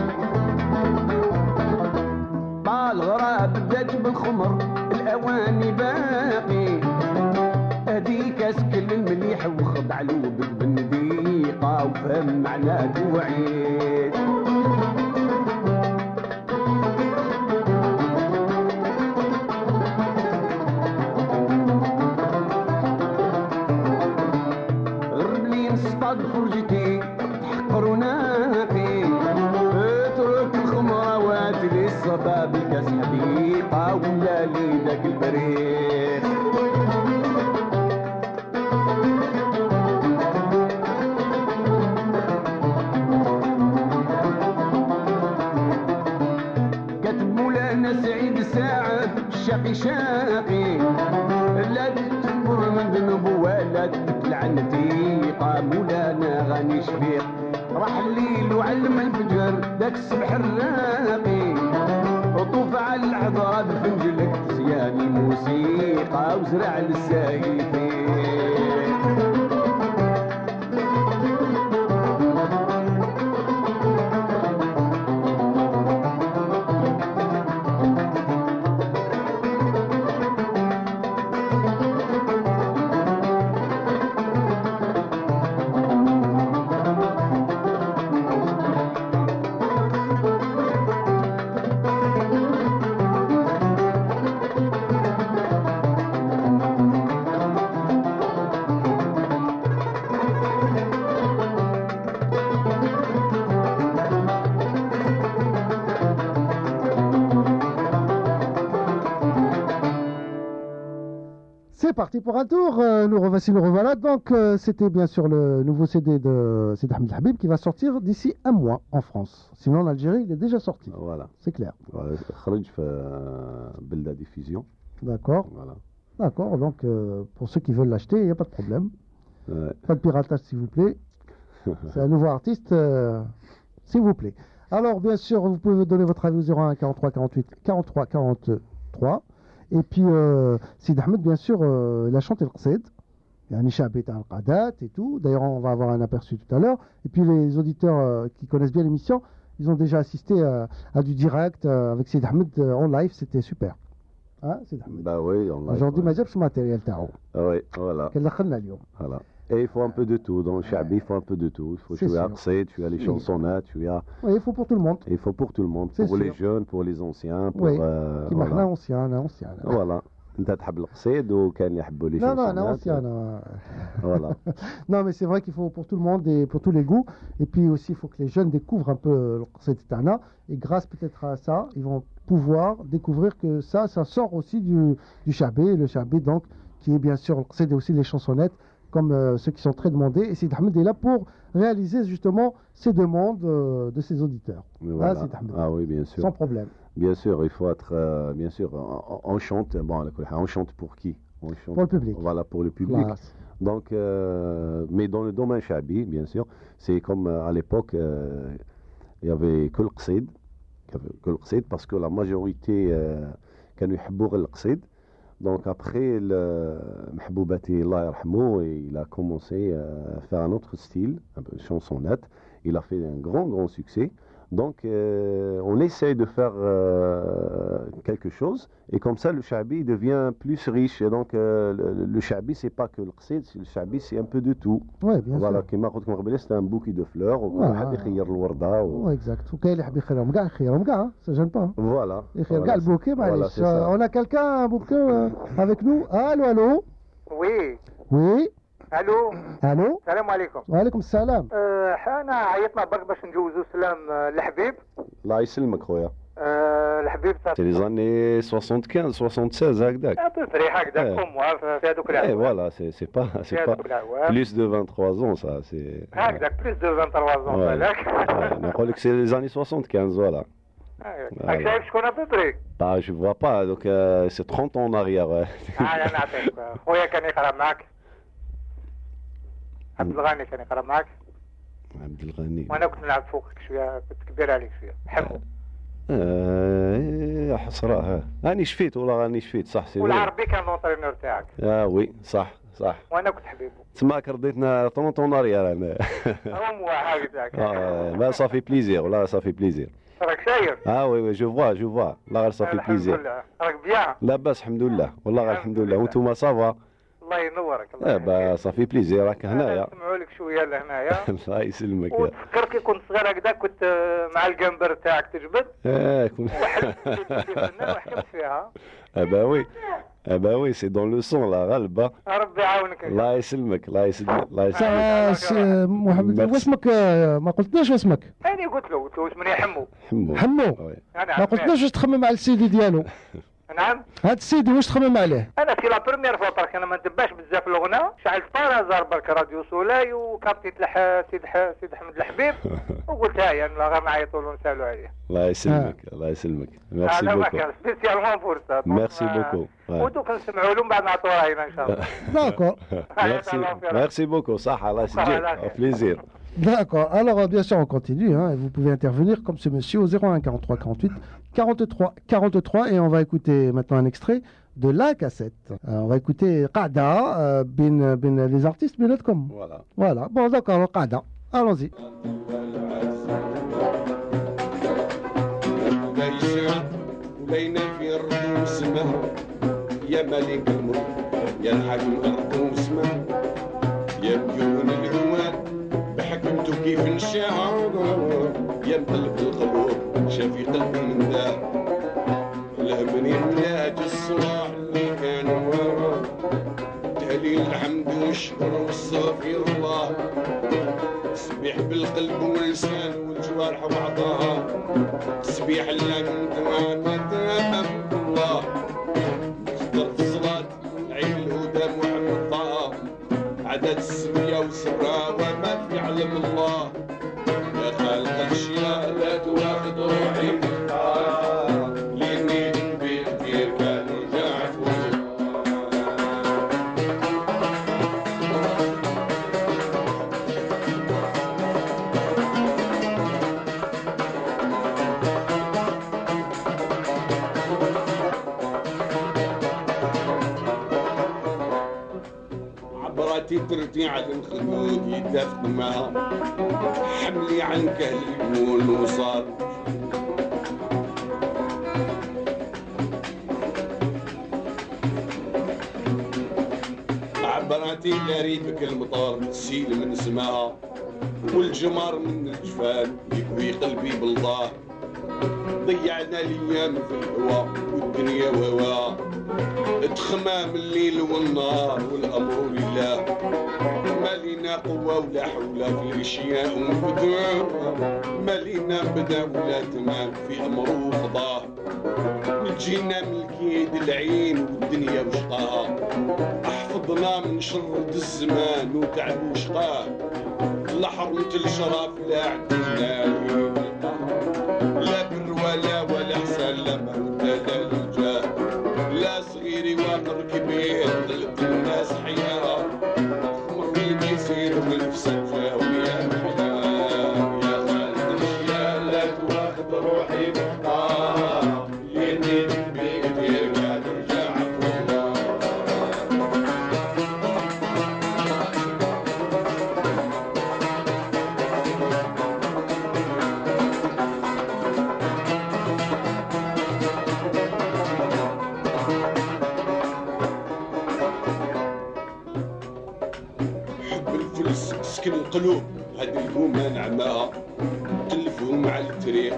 طال غراب ذات بالخمر الاواني باقي هدي كاس كل المليح وخضع له بالنديقه وفهم معناه وعيد. غربلين صطاد فرجتي تحقر وناقي اترك الخمروات للصباب كاس حديقه ولا لي ذاك البريق. سعيد ساعد شاقي شاقي لا تكبر من ذنوب ولا تلعن دقيقة مولانا غني شفيق راح الليل وعلم الفجر ذاك الصبح الراقي وطوف على العذرة بفنجلك زياني موسيقى وزرع للسايفين. C'est parti pour un tour, nous revoilà. Donc c'était bien sûr le nouveau CD de Sidi Ahmed Habib qui va sortir d'ici un mois en France. Sinon en Algérie il est déjà sorti. Voilà. C'est clair. خرج في بلدة diffusion. D'accord. Voilà. D'accord, donc pour ceux qui veulent l'acheter, il n'y a pas de problème. Pas de piratage s'il vous plaît. C'est un nouveau artiste, s'il vous plaît. Alors bien sûr, vous pouvez donner votre avis au 01 43 48 43 43. Et puis Sidi Ahmed, bien sûr, il a chanté le qsid. Il y a un Ishabet al Qadat et tout. D'ailleurs, on va avoir un aperçu tout à l'heure. Et puis les auditeurs qui connaissent bien l'émission, ils ont déjà assisté à du direct avec Sidi Ahmed en live. C'était super. Hein, Sidi Ahmed? Bah oui, en live. Aujourd'hui, ما جابش matériel تاعو. Oui, voilà. كان دخلنا اليوم. Voilà. Et il faut un peu de tout. Dans le Shabi, il faut un peu de tout. Il faut jouer à qsid, tu as les chansonnettes, tu as... Oui, il faut pour tout le monde. Il faut pour tout le monde. Pour les jeunes, pour les anciens, pour... Oui, كيما حنا voilà. anciens. Voilà. انت تحب القصيد وكان اللي يحبوا لي Non, chansonnettes. non, ancien. Voilà. Non, mais c'est vrai qu'il faut pour tout le monde et pour tous les goûts. Et puis aussi, il faut que les jeunes découvrent un peu le qsid tana. Et grâce peut-être à ça, ils vont pouvoir découvrir que ça sort aussi du Chabé. Le Chabé, donc, qui est bien sûr le qsid et aussi les chansonnettes, comme ceux qui sont très demandés. Et Sidi Ahmed est là pour réaliser justement ces demandes de ses auditeurs. Voilà. Sidi Ahmed. Ah oui, bien sûr. Sans problème. Bien sûr, il faut être... bien sûr, on chante. Bon, on chante pour qui? On chante pour le public. Voilà, pour le public. Classe. Donc, mais dans le domaine Shabi, bien sûr, c'est comme à l'époque, il y avait que le qsid. Parce que la majorité كانوا يحبوا غير القصيد. Donc après, Mahboubati, Allah yarhamou, il a commencé à faire un autre style, chansonnette. Il a fait un grand succès. Donc, on essaye de faire quelque chose, et comme ça, le Chabi devient plus riche. Et donc, le Chabi, c'est pas que le Qsid, le Chabi, c'est un peu de tout. Oui, bien voilà, sûr. كما قلت لكم قبل c'est un bouquet de fleurs, وكل حد يخير الوردة. Oui, exact. وكاين اللي يحب يخيرهم كاع يخيرهم كاع, ça gêne pas. Voilà. يخير كاع البوكي, معليش. Voilà, On a quelqu'un, un bouquet avec nous. Allô, allô. وي Oui. الو Allô. السلام عليكم. وعليكم السلام. حنا عيطنا برك باش نجوزوا سلام لحبيب. الله يسلمك خويا. الحبيب C'est les années 75, 76 هكذاك. ابري هكذا كوم في هذوك Eh العوام. voilà, c'est pas plus de 23 ans ça, c'est هكذاك بليس دو 23 Ouais. بالك. Ouais, نقول لك c'est les années 75 voilà. راك شايف شكون ابري؟ Bah je vois pas donc c'est 30 ans en arrière. Ouais. انا نعطيك خويا كان يقرا معك. عبد الغني كان يقرا معك. عبد الغني. وانا كنت نلعب فوقك شويه, كنت كبير عليك شويه. حمو. يا حسرة راني شفيت والله راني شفيت صح سي. والعربي كان لونترينور تاعك. وي صح. وانا كنت حبيبه. تسماك رديتنا 30 ans en arrière انا. هو هكذاك. ما صافي بليزير والله صافي بليزير. راك شايف؟ وي جو فوا لا غير صافي بليزير. الحمد لله. راك بيان؟ لاباس الحمد لله والله غير الحمد لله وانتوما صافا. الله ينورك. الله صافي بليزير راك هنايا. نسمعوا لك شويه لهنايا. الله يسلمك. وتفكر كي كنت صغير هكذا كنت مع الجمبر تاعك تجبد. كنت. وحكمت فيها. وي سي دون لو سون لا غلبة. ربي يعاونك. الله يسلمك الله يسلمك الله يسلمك. محمد واسمك ما قلتناش اسمك. انا قلت له اسمني حمو. حمو. ما قلتناش واش تخمم على السيدي ديالو. نعم. هاد السيدي واش تخمم عليه؟ انا في لا بروميير فوا برك انا ما ندباش بزاف الغنى، شعلت بارازار برك راديو سولاي وكابتيت سيد حمد الحبيب وقلت هاي انا غير نعيطوا له ونسالوا عليه. الله يسلمك الله يسلمك. ميرسي بوكو. هذا ما بوكو. كان سبيسيالمون بور سا. ميرسي بوكو. ودوك نسمعوا لهم بعد نعطوا راينا ان شاء الله. D'accord. Merci beaucoup. صح الله يسجدك. Au plaisir. D'accord. Alors, bien sûr, on continue. Hein. Vous pouvez intervenir comme ce monsieur au 01 43 48 43 43. Et on va écouter maintenant un extrait de la cassette. On va écouter Qada, les artistes, mais l'autre comme. Voilà. Bon, d'accord, Qada. Allons-y. ولينا في الرد وسمه يا ملك الملك يا الحاكم الارض وسمه يا مديون العوان بحكمته كيف نشاهد يا مقلب القلوب شافي قلبي من دار لهمني مناج الصلاح اللي كان وراه تهليل الحمد والشكر والصافي الله تسبيح بالقلب واللسان والجوارح وبعضها تسبيح لك انت تمام الله اختر في الصلاة عين الهدى محمد طه عدد السمية وسرها وما في علم الله يا خالق الاشياء لا تواخذ روحي لاني ذنبي كثير كان يجعفو عبراتي ترتي على الخدود يتفق معها حملي عنك اليمون وصار عبراتي لا ريبك المطار تسيل من سماها والجمار من الجفان يكوي قلبي بالله ضيعنا الايام في الهوا والدنيا وهوا تخمام الليل والنهار والامر لله ما لينا قوة ولا حول في الاشياء ونبدا ما لينا بدا ولا تمام في امر وقضاه نجينا من الكيد العين والدنيا وشقاها احفظنا من شر الزمان وتعب وشقاه لا حرمة الشرف لا عدنا لا بر ولا حسن لا موت لا الجاه لا صغيري واقر كبير قلت الناس حياة مر الميسير والفساد جاوي يا محلاه يا خالد الاشياء لا تواخذ روحي بقاه لاني ذنبي كثير كان رجع عفو تسكن القلوب هذه القومة نعماها تلفهم على الطريق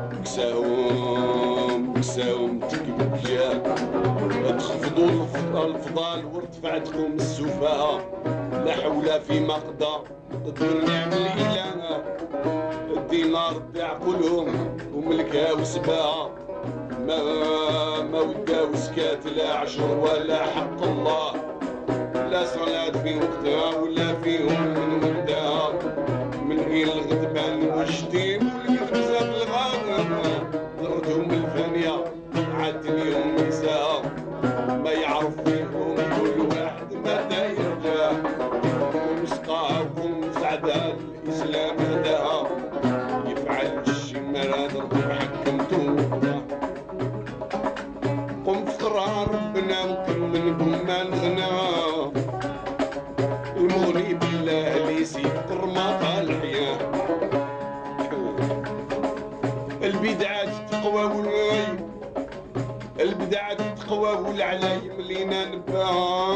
كساهم تكبوا بجاه تخفضوا الفضال وارتفعتكم السفهاء لا حول فيما قضى قدر نعم الإله الدينار بعقولهم وملكها وسباها ما وداو سكات لا عشر ولا حق الله لا صلاة في وقتها ولا فيهم من ودها من غير الغضبان والشتيم والمخزة بالغابة ضرتهم الفانية عدنيهم نساء ما يعرف فيهم كل واحد ما داير جاه ومسقاهم سعداء الإسلام هداها يفعل الشمال هذا حكمتم قم فقرها ربنا وكملكم ما نغنى المغرب بالله ليسي قرما الحياة البدعات تقوى والعلاي البدعات تقوى والعلاي ملينا نباها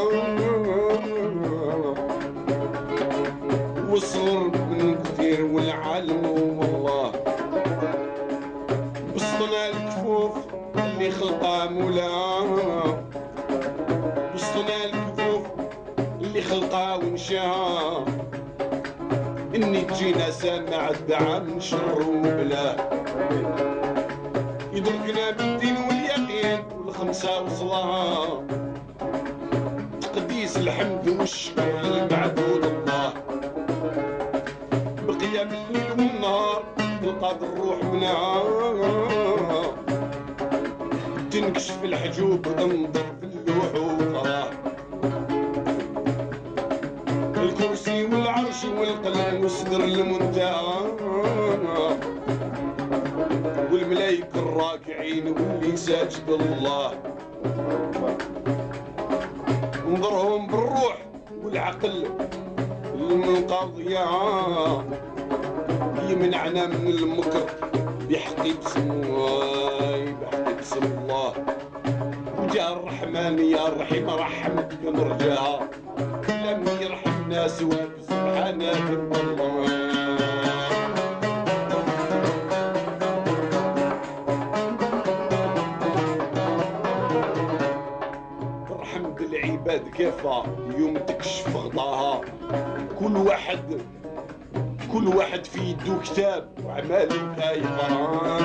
والصغر من كثير والعالم والله بسطنا الكفوف اللي خلقها مولاها بسطنا الكفوف اللي خلقها ونشاها اني تجينا سامع الدعاء من شر وبلاه يدركنا بالدين واليقين والخمسة وصلاها تقديس الحمد والشكر للمعبود الله بقيام الليل والنهار تلقى الروح منها تنكشف الحجوب وتنظر في اللوح وقراه الكرسي والعرش والقلم والصدر المنتهى والملايكة الراكعين واللي ساجد الله انظرهم بالروح والعقل المنقضية يمنعنا من المكر بحق اسم الله وجاء الرحمن يا الرحيم رحمتك مرجاها لم يرحم الناس وسبحانك الله رحمة العباد كيفها يوم تكشف غطاها كل واحد في يدو كتاب وعمال يقرا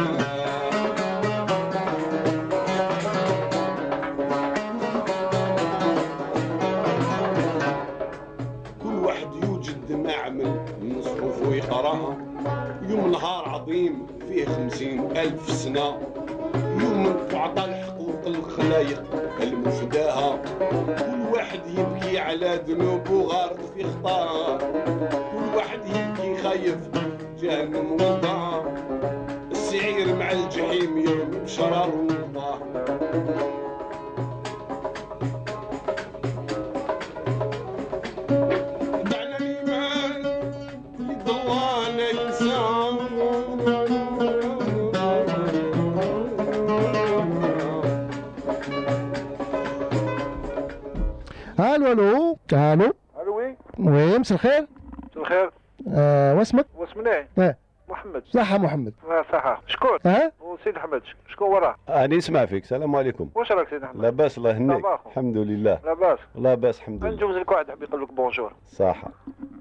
كل واحد يوجد معمل من صحف ويقراها يوم نهار عظيم فيه 50,000 سنة يوم تعطى الحقوق الخلايق المفداها كل واحد يبكي على ذنوبه غارق في خطاه كل واحد يبكي خايف جهنم وضاه السعير مع الجحيم يرمي بشرار وضاه دعنا الإيمان اللي ضوانا إنسان الو الو الو الو وي مساء الخير. مساء الخير. واسمك؟ واسمني محمد. صحة محمد. صحة. شكون؟ سيد احمد. شكون وراه؟ أنا نسمع فيك. السلام عليكم. واش راك سيد احمد؟ لاباس الله يهنيك. الحمد لله. لاباس. لاباس الحمد لله. نجوز لك واحد حاب يقول لك بونجور. صحة.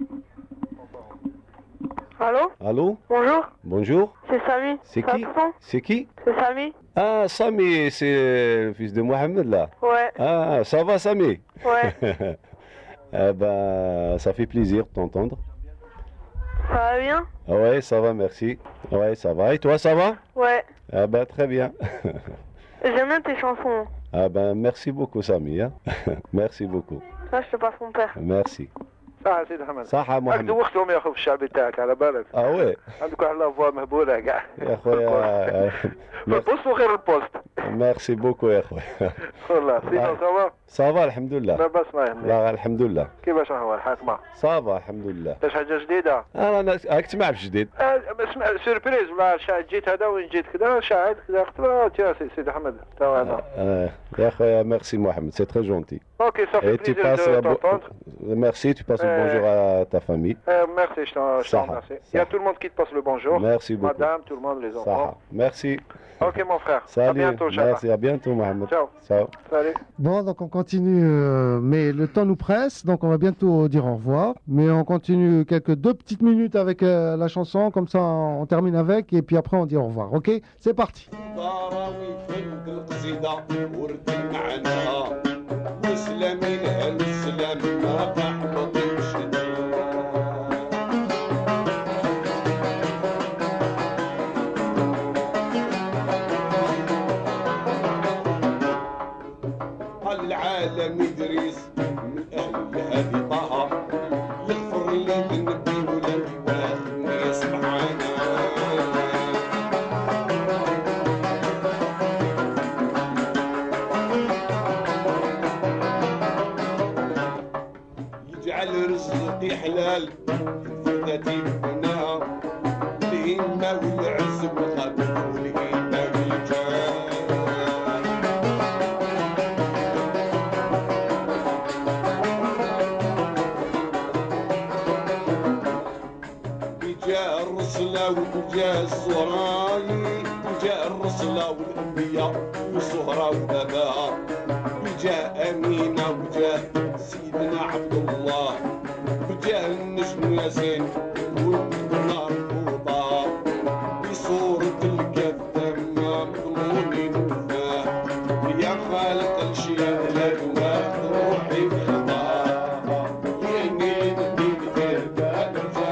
Allô? Allô? Bonjour. Bonjour. C'est Samy. C'est qui? C'est qui? C'est Samy. Ah, Samy, c'est le fils de Mohamed là. Ouais. Ah, ça va Samy? Ouais. Eh ben, ça fait plaisir de t'entendre. Ça va bien? Ouais, ça va, merci. Ouais, ça va. Et toi, ça va? Ouais. Ah ben, très bien. J'aime bien tes chansons. Ah ben, merci beaucoup Samy. Hein? Merci beaucoup. Là, je te passe mon père. Merci. صح سيد احمد. صح محمد. دوختهم يا اخو في الشعب تاعك على بالك. وي. عندك واحد لافوا مهبوله كاع. يا خويا. البوست وغير البوست. ميرسي بوكو يا خويا. والله سينو سوا. صافا الحمد لله. لاباس ما يهمني. لا الحمد لله. كيفاش هو الحاكمة؟ صافا الحمد لله. كاش حاجة جديدة؟ انا راك تسمع بجديد. اسمع سيربريز ولا شاهد جيت هذا وين جيت كذا شاهد كذا قلت له يا سيدي احمد تا هذا. يا خويا ميرسي محمد سي تري جونتي. اوكي صافي بليزير دو t'entendre. Merci, tu passes le bonjour à ta famille. Merci, je t'en remercie. Il y a tout le monde qui te passe le bonjour. Merci beaucoup. Madame, tout le monde, les enfants. Merci. Ok mon frère. Salut. À bientôt, merci, à bientôt Mohamed. Ciao. Ciao. Salut. Bon, donc on continue, mais le temps nous presse, donc on va bientôt dire au revoir. Mais on continue deux petites minutes avec la chanson, comme ça on termine avec, et puis après on dit au revoir. Ok? C'est parti. العالم يدريس من أهل هذه طه يغفر لي ذنبي ولا يواخذني سبحانه يجعل رزقي حلال فتاتي بناها الهمة والعز والخبر والهمة والجاه جاء الرسل وجاء الصهراء جاء الرسل والانبياء والصهراء والاباء جاء امينه وجاء سيدنا عبد الله وجاء النجم ياسين والنار فوضى بصورة الكهف مضمونين وفاه يا خالق الاشياء لا تواخذ روحي بخطاها ينين الدين كذاب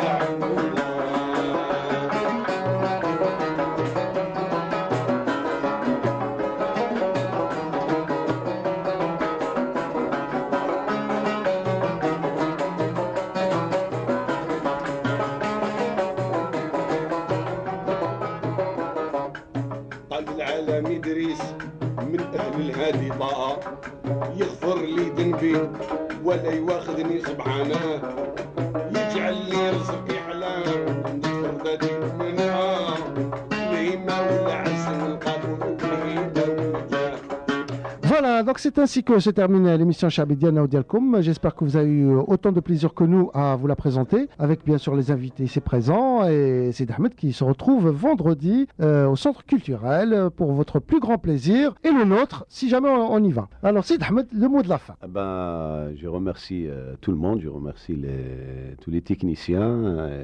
العالم إدريس من أهل الهادي طه يغفر لي ذنبي ولا يواخذني سبحانه يجعل لي رزقي حلال ندخل ذاتي منها الهمة والعز والقبول والهمة والجاه. Voilà, donc c'est ainsi que se termine l'émission Chabidiana Audialcom. J'espère que vous avez eu autant de plaisir que nous à vous la présenter, avec bien sûr les invités ici présents et Sid Ahmed qui se retrouve vendredi au Centre culturel pour votre plus grand plaisir et le nôtre si jamais on y va. Alors Sid Ahmed, le mot de la fin. Je remercie tout le monde, je remercie tous les techniciens,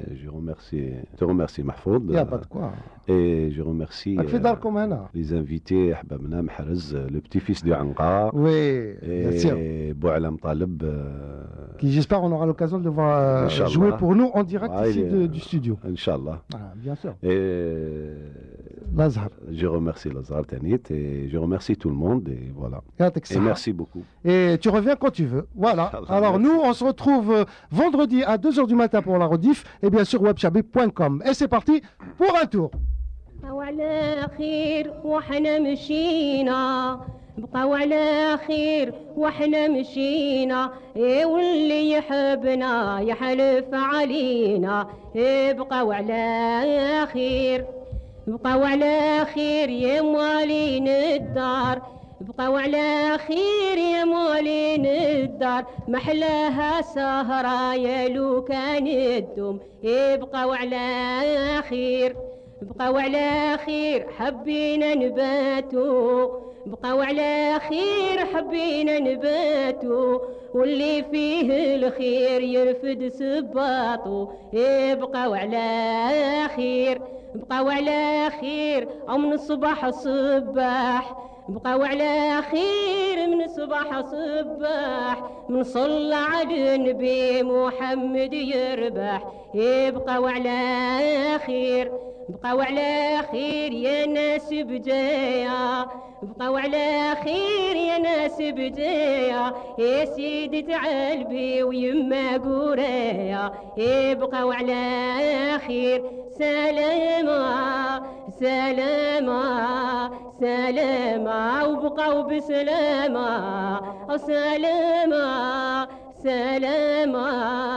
te remercie Mahfoud. Il n'y a pas de quoi. Et je remercie les invités, Ahbabna Mahrez, le petit-fils de Anqa. Oui, bien sûr. Et Boualam Taleb. Qui j'espère on aura l'occasion de voir jouer pour nous en direct ici du studio. Inch'Allah. Bien sûr. Et Lazar. Je remercie Lazar Tanit et je remercie tout le monde et voilà. Et merci beaucoup. Et tu reviens quand tu veux. Voilà. Alors nous on se retrouve vendredi à 2h du matin pour la rediff et bien sûr webchabi.com. Et c'est parti pour un tour. وعلى خير وحنا مشينا بقاو على خير وحنا مشينا واللي يحبنا يحلف علينا بقاو على خير بقاو على خير يا موالين الدار بقاو على خير يا موالين الدار محلاها سهرة يا لو كان الدم بقاو على خير بقاو على خير حبينا نباتو بقاو على خير حبينا نباتو واللي فيه الخير يرفد سباطو بقاو على خير بقاو على خير أو من الصباح صباح بقاو على خير من الصباح صباح من صلى على النبي محمد يربح بقاو على خير بقاو على خير يا ناس بدايا بقاو على خير يا ناس بدايا يا سيدي تعال بي ويما قرايا بقاو على خير سلامة سلامة سلامة وبقوا بسلامة سلامة سلامة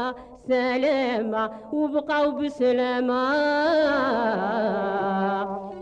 سلامة وبقوا بسلامة